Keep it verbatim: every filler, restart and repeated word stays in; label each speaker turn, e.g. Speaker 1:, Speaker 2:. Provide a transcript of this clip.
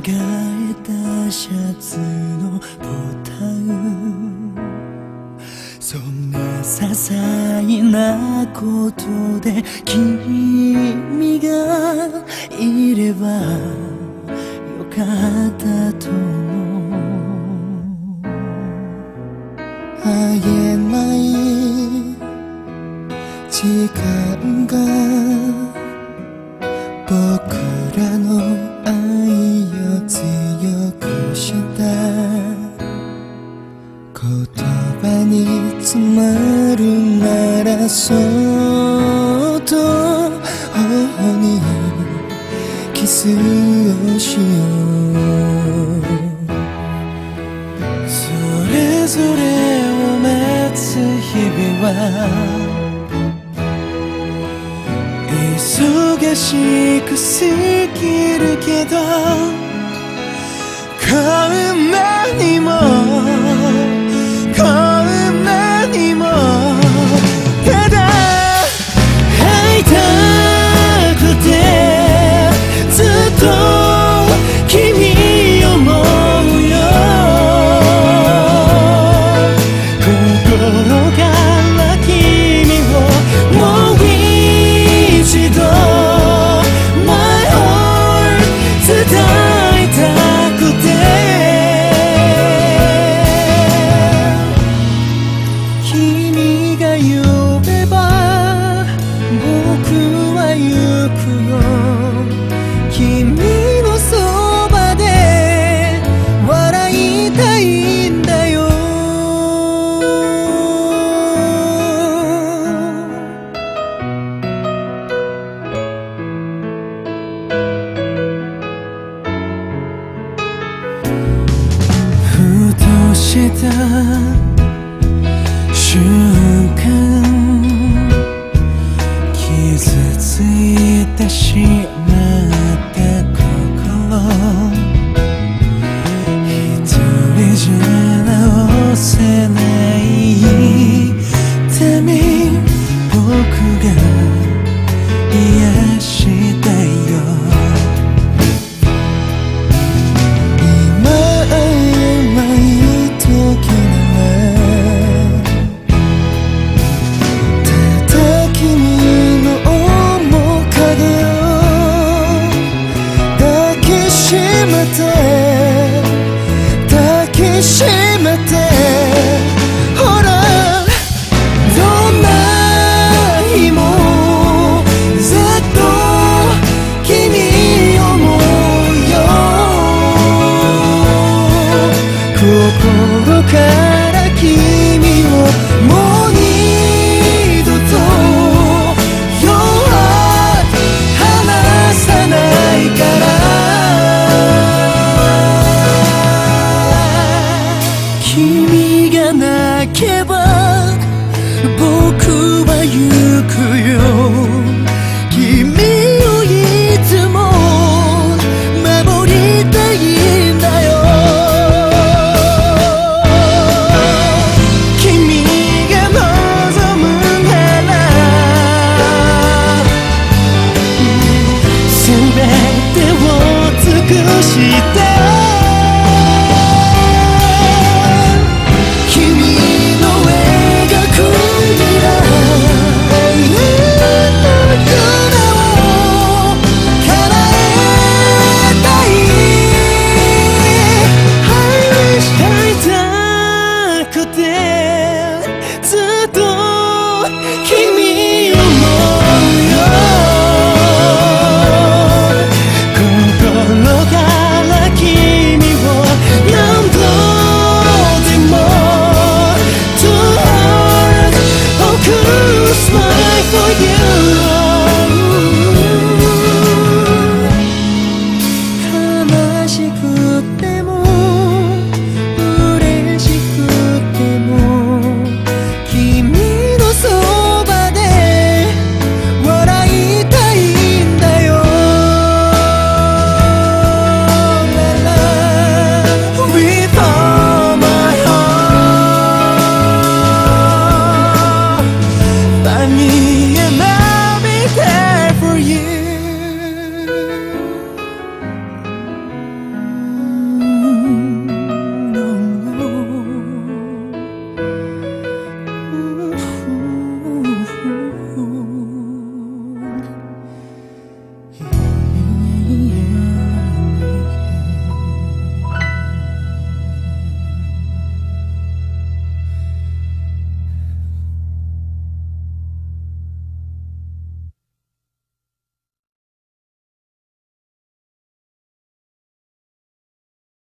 Speaker 1: えたシャツのボタン、そんな些細なことで君がいればよかったと思う。会えない時間が僕らの愛を強くした。言葉に詰まるならそっと頬にキスをしよう。それぞれを待つ日々は忙しく過ぎるけど、こんなにもこんなにもただ会いたくてずっと君を思うよ。心から君をもう一度 My heart 伝えたくて、君が呼べば僕は行くよ。君のそばで笑いたいんだよ。ふとした瞬間、傷ついてしまった心、一人じゃ直せないため僕が癒したいよ。今会えない時ならただ君の面影を抱きしめて抱きしめて、ほらどんな日もずっと君を思うよ。心から君をもう二度と Your heart 離さないから。君が泣けば僕は行くよ。